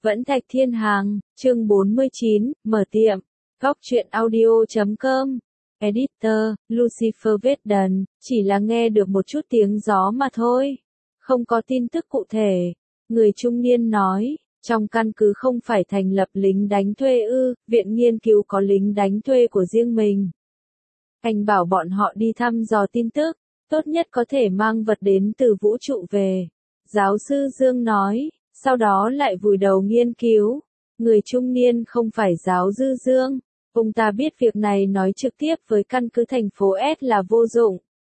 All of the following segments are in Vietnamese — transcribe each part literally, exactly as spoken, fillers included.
Vẫn Thạch Thiên Hàng, chương bốn mươi chín, mở tiệm. Góc truyện audio chấm com. Editor, Lucifer Veden, chỉ là nghe được một chút tiếng gió mà thôi. Không có tin tức cụ thể. Người trung niên nói, trong căn cứ không phải thành lập lính đánh thuê ư, viện nghiên cứu có lính đánh thuê của riêng mình. Anh bảo bọn họ đi thăm dò tin tức, tốt nhất có thể mang vật đến từ vũ trụ về. Giáo sư Dương nói, sau đó lại vùi đầu nghiên cứu. Người trung niên không phải giáo sư Dương. Ông ta biết việc này nói trực tiếp với căn cứ thành phố S là vô dụng.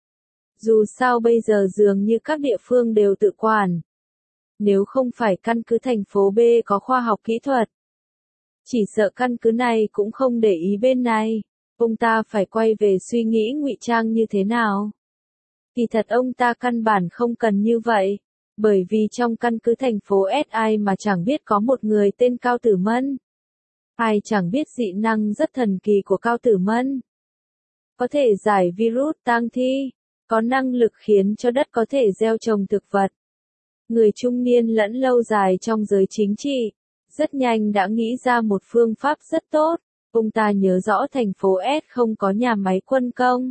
Dù sao bây giờ dường như các địa phương đều tự quản. Nếu không phải căn cứ thành phố B có khoa học kỹ thuật, chỉ sợ căn cứ này cũng không để ý bên này. Ông ta phải quay về suy nghĩ ngụy trang như thế nào. Kỳ thật ông ta căn bản không cần như vậy. Bởi vì trong căn cứ thành phố S ai mà chẳng biết có một người tên Cao Tử Mân. Ai chẳng biết dị năng rất thần kỳ của Cao Tử Mân. Có thể giải virus tang thi, có năng lực khiến cho đất có thể gieo trồng thực vật. Người trung niên lẫn lâu dài trong giới chính trị, rất nhanh đã nghĩ ra một phương pháp rất tốt. Ông ta nhớ rõ thành phố S không có nhà máy quân công.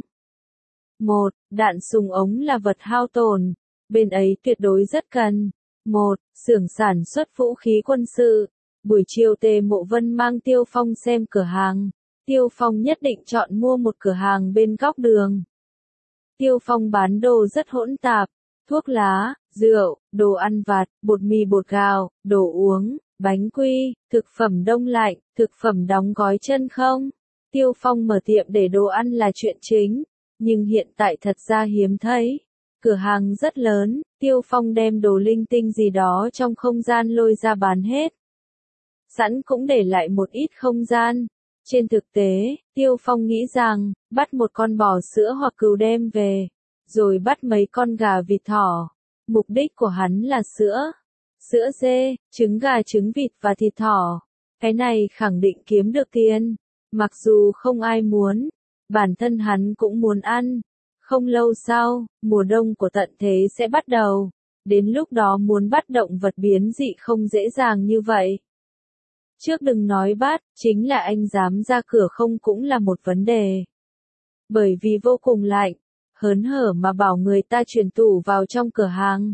Một, đạn súng ống là vật hao tổn. Bên ấy tuyệt đối rất cần. Một, xưởng sản xuất vũ khí quân sự. Buổi chiều Tề Mộ Vân mang Tiêu Phong xem cửa hàng. Tiêu Phong nhất định chọn mua một cửa hàng bên góc đường. Tiêu Phong bán đồ rất hỗn tạp. Thuốc lá, rượu, đồ ăn vặt, bột mì bột gạo, đồ uống, bánh quy, thực phẩm đông lạnh, thực phẩm đóng gói chân không. Tiêu Phong mở tiệm để đồ ăn là chuyện chính. Nhưng hiện tại thật ra hiếm thấy. Cửa hàng rất lớn, Tiêu Phong đem đồ linh tinh gì đó trong không gian lôi ra bán hết. Sẵn cũng để lại một ít không gian. Trên thực tế, Tiêu Phong nghĩ rằng, bắt một con bò sữa hoặc cừu đem về, rồi bắt mấy con gà vịt thỏ. Mục đích của hắn là sữa, sữa dê, trứng gà trứng vịt và thịt thỏ. Cái này khẳng định kiếm được tiền. Mặc dù không ai muốn, bản thân hắn cũng muốn ăn. Không lâu sau, mùa đông của tận thế sẽ bắt đầu. Đến lúc đó muốn bắt động vật biến dị không dễ dàng như vậy. Trước đừng nói bắt, chính là anh dám ra cửa không cũng là một vấn đề. Bởi vì vô cùng lạnh, hớn hở mà bảo người ta chuyển tủ vào trong cửa hàng.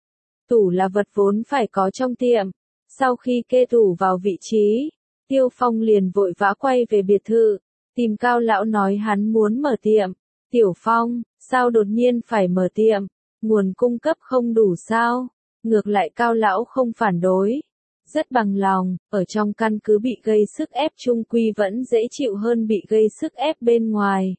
Tủ là vật vốn phải có trong tiệm. Sau khi kê tủ vào vị trí, Tiêu Phong liền vội vã quay về biệt thự, tìm Cao lão nói hắn muốn mở tiệm. Tiểu Phong, sao đột nhiên phải mở tiệm? Nguồn cung cấp không đủ sao? Ngược lại Cao lão không phản đối. Rất bằng lòng, ở trong căn cứ bị gây sức ép chung quy vẫn dễ chịu hơn bị gây sức ép bên ngoài.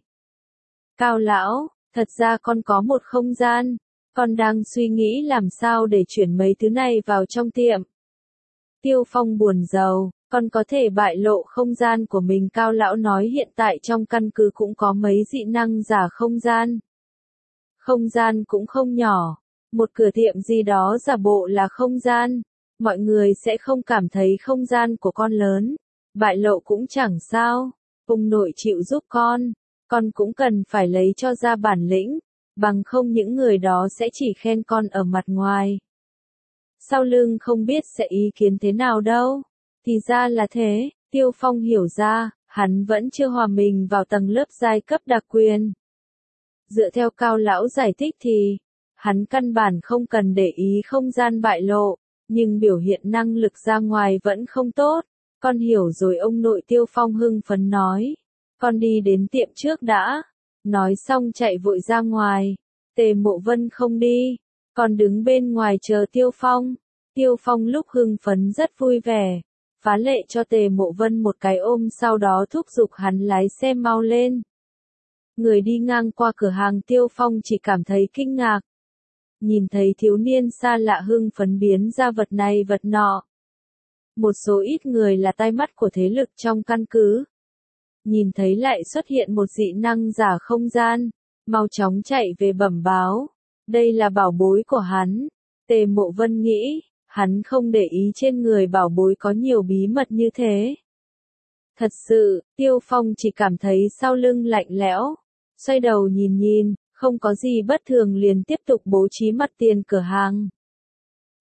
Cao lão, thật ra con có một không gian. Con đang suy nghĩ làm sao để chuyển mấy thứ này vào trong tiệm. Tiêu Phong buồn rầu. Con có thể bại lộ không gian của mình. Cao lão nói hiện tại trong căn cứ cũng có mấy dị năng giả không gian. Không gian cũng không nhỏ. Một cửa tiệm gì đó giả bộ là không gian. Mọi người sẽ không cảm thấy không gian của con lớn. Bại lộ cũng chẳng sao. Ông nội chịu giúp con. Con cũng cần phải lấy cho ra bản lĩnh. Bằng không những người đó sẽ chỉ khen con ở mặt ngoài. Sau lưng không biết sẽ ý kiến thế nào đâu. Thì ra là thế, Tiêu Phong hiểu ra, hắn vẫn chưa hòa mình vào tầng lớp giai cấp đặc quyền. Dựa theo Cao lão giải thích thì, hắn căn bản không cần để ý không gian bại lộ, nhưng biểu hiện năng lực ra ngoài vẫn không tốt. Con hiểu rồi ông nội. Tiêu Phong hưng phấn nói. Con đi đến tiệm trước đã. Nói xong chạy vội ra ngoài. Tề Mộ Vân không đi. Con đứng bên ngoài chờ Tiêu Phong. Tiêu Phong lúc hưng phấn rất vui vẻ. Phá lệ cho Tề Mộ Vân một cái ôm, sau đó thúc giục hắn lái xe mau lên. Người đi ngang qua cửa hàng Tiêu Phong chỉ cảm thấy kinh ngạc. Nhìn thấy thiếu niên xa lạ hưng phấn biến ra vật này vật nọ. Một số ít người là tai mắt của thế lực trong căn cứ. Nhìn thấy lại xuất hiện một dị năng giả không gian, mau chóng chạy về bẩm báo. Đây là bảo bối của hắn. Tề Mộ Vân nghĩ. Hắn không để ý trên người bảo bối có nhiều bí mật như thế. Thật sự, Tiêu Phong chỉ cảm thấy sau lưng lạnh lẽo. Xoay đầu nhìn nhìn, không có gì bất thường liền tiếp tục bố trí mặt tiền cửa hàng.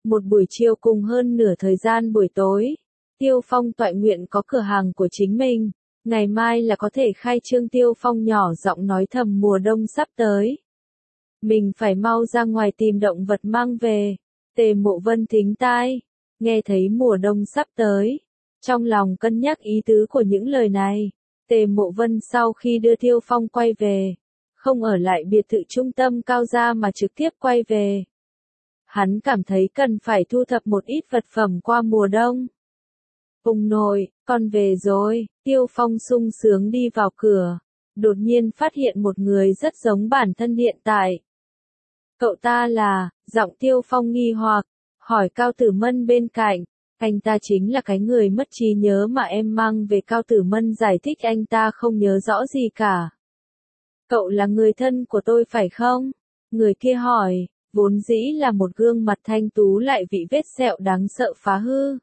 Một buổi chiều cùng hơn nửa thời gian buổi tối, Tiêu Phong toại nguyện có cửa hàng của chính mình. Ngày mai là có thể khai trương. Tiêu Phong nhỏ giọng nói thầm, mùa đông sắp tới. Mình phải mau ra ngoài tìm động vật mang về. Tề Mộ Vân thính tai, nghe thấy mùa đông sắp tới. Trong lòng cân nhắc ý tứ của những lời này, Tề Mộ Vân sau khi đưa Tiêu Phong quay về, không ở lại biệt thự trung tâm Cao Gia mà trực tiếp quay về. Hắn cảm thấy cần phải thu thập một ít vật phẩm qua mùa đông. Ông nội, con về rồi. Tiêu Phong sung sướng đi vào cửa, đột nhiên phát hiện một người rất giống bản thân hiện tại. Cậu ta là, giọng Tiêu Phong nghi hoặc, hỏi Cao Tử Mân bên cạnh. Anh ta chính là cái người mất trí nhớ mà em mang về. Cao Tử Mân giải thích anh ta không nhớ rõ gì cả. Cậu là người thân của tôi phải không? Người kia hỏi, vốn dĩ là một gương mặt thanh tú lại bị vết sẹo đáng sợ phá hư.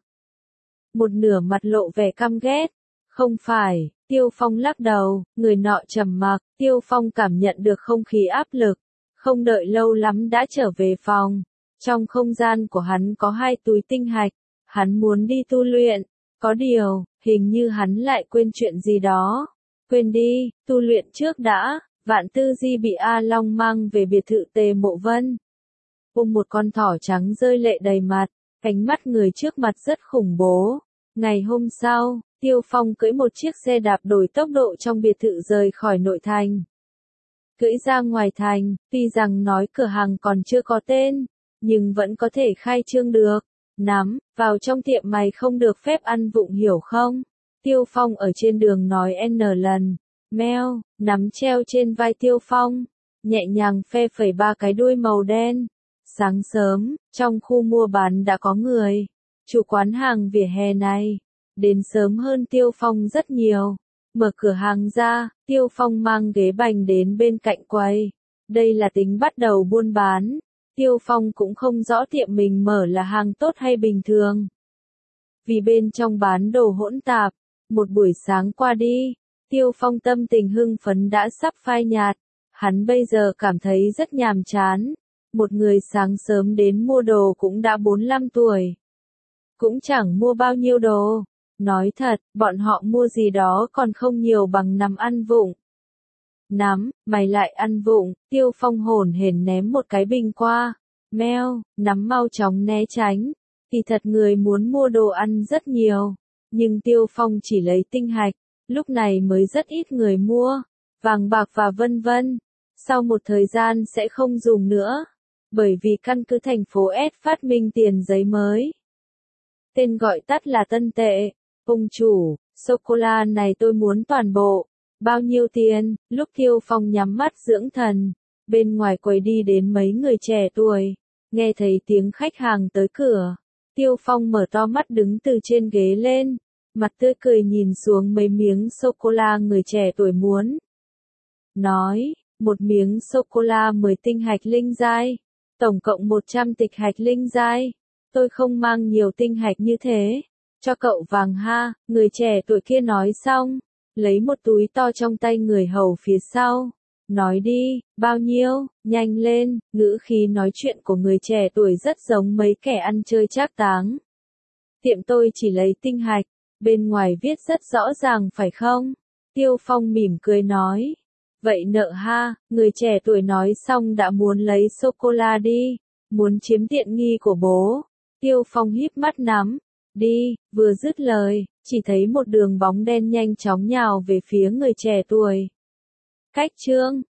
Một nửa mặt lộ vẻ căm ghét. Không phải. Tiêu Phong lắc đầu, người nọ trầm mặc. Tiêu Phong cảm nhận được không khí áp lực, không đợi lâu lắm đã trở về phòng. Trong không gian của hắn có hai túi tinh hạch, hắn muốn đi tu luyện, có điều, hình như hắn lại quên chuyện gì đó. Quên đi, tu luyện trước đã. Vạn Tư Di bị A Long mang về biệt thự Tề Mộ Vân. Ôm một con thỏ trắng rơi lệ đầy mặt, ánh mắt người trước mặt rất khủng bố. Ngày hôm sau, Tiêu Phong cưỡi một chiếc xe đạp đổi tốc độ trong biệt thự rời khỏi nội thành. Cưỡi ra ngoài thành, tuy rằng nói cửa hàng còn chưa có tên, nhưng vẫn có thể khai trương được. Nắm, vào trong tiệm mày không được phép ăn vụng hiểu không? Tiêu Phong ở trên đường nói n lần. Meo, nắm treo trên vai Tiêu Phong, nhẹ nhàng phe phẩy ba cái đuôi màu đen. Sáng sớm, trong khu mua bán đã có người. Chủ quán hàng vỉa hè này, đến sớm hơn Tiêu Phong rất nhiều. Mở cửa hàng ra, Tiêu Phong mang ghế bành đến bên cạnh quầy. Đây là tính bắt đầu buôn bán. Tiêu Phong cũng không rõ tiệm mình mở là hàng tốt hay bình thường. Vì bên trong bán đồ hỗn tạp. Một buổi sáng qua đi, Tiêu Phong tâm tình hưng phấn đã sắp phai nhạt. Hắn bây giờ cảm thấy rất nhàm chán. Một người sáng sớm đến mua đồ cũng đã bốn mươi lăm tuổi. Cũng chẳng mua bao nhiêu đồ. Nói thật, bọn họ mua gì đó còn không nhiều bằng nằm ăn vụng. Nắm, mày lại ăn vụng. Tiêu Phong hổn hển ném một cái bình qua. Meo, nắm mau chóng né tránh. Thì thật người muốn mua đồ ăn rất nhiều. Nhưng Tiêu Phong chỉ lấy tinh hạch. Lúc này mới rất ít người mua. Vàng bạc và vân vân. Sau một thời gian sẽ không dùng nữa. Bởi vì căn cứ thành phố S phát minh tiền giấy mới. Tên gọi tắt là tân tệ. Ông chủ, sô-cô-la này tôi muốn toàn bộ. Bao nhiêu tiền? Lúc Tiêu Phong nhắm mắt dưỡng thần, bên ngoài quầy đi đến mấy người trẻ tuổi. Nghe thấy tiếng khách hàng tới cửa. Tiêu Phong mở to mắt đứng từ trên ghế lên. Mặt tươi cười nhìn xuống mấy miếng sô-cô-la người trẻ tuổi muốn. Nói, một miếng sô-cô-la mười tinh hạch linh giai. Tổng cộng một trăm tịch hạch linh giai. Tôi không mang nhiều tinh hạch như thế. Cho cậu vàng ha, người trẻ tuổi kia nói xong. Lấy một túi to trong tay người hầu phía sau. Nói đi, bao nhiêu, nhanh lên. Ngữ khí nói chuyện của người trẻ tuổi rất giống mấy kẻ ăn chơi trác táng. Tiệm tôi chỉ lấy tinh hạch. Bên ngoài viết rất rõ ràng phải không? Tiêu Phong mỉm cười nói. Vậy nợ ha, người trẻ tuổi nói xong đã muốn lấy sô-cô-la đi. Muốn chiếm tiện nghi của bố. Tiêu Phong híp mắt nắm. Đi, vừa dứt lời, chỉ thấy một đường bóng đen nhanh chóng nhào về phía người trẻ tuổi. Cách chương